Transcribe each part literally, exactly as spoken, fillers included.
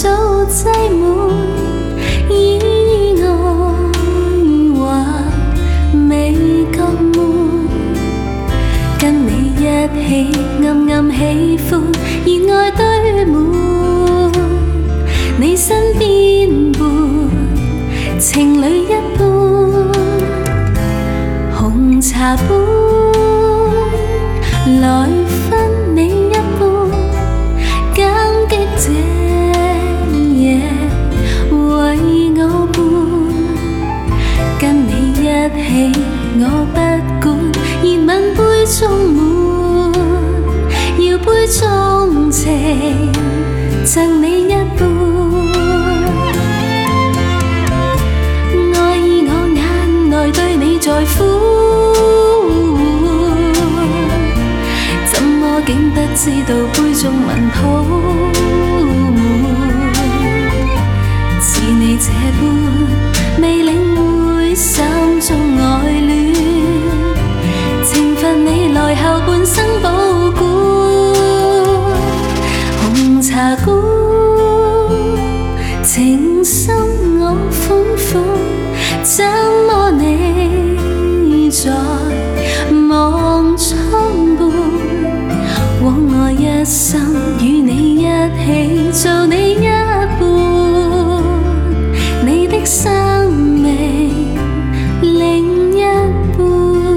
早擠滿，意外或未覺悶，跟你一起暗暗喜歡，熱愛堆滿，你身邊伴，情侶一般，紅茶杯來分你一半，感激這夜為我伴，跟你一起我不管，熱吻杯中滿，搖杯中情贈你一半，愛意我眼內對你在乎，怎麼竟不知道杯中文譜，似你這般未領會心中愛戀，懲罰你來後半生保管，紅茶館情深我款款，怎麼你在望窗畔，枉我一生與你一起做你一半，你的生命另一半。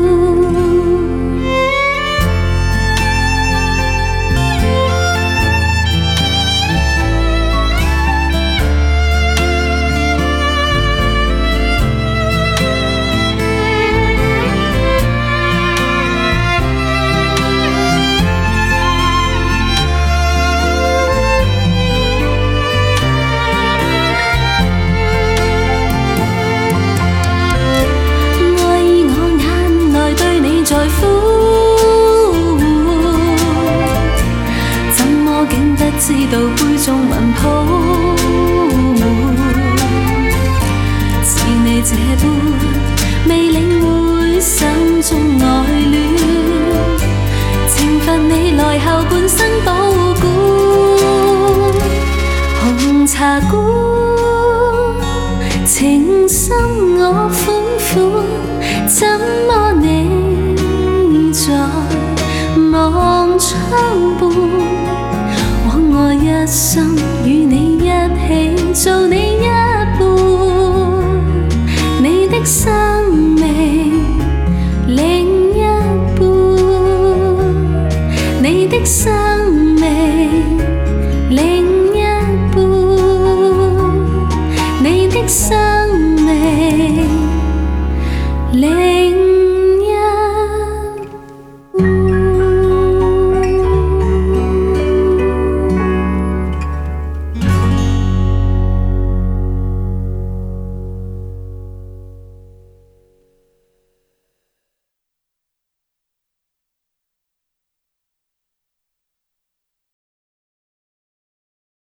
知道杯中文譜，似你這般未領會心中愛戀，懲罰你來後半生保管，紅茶館情深我款款，怎麼你在望窗畔，我一生與你一起做你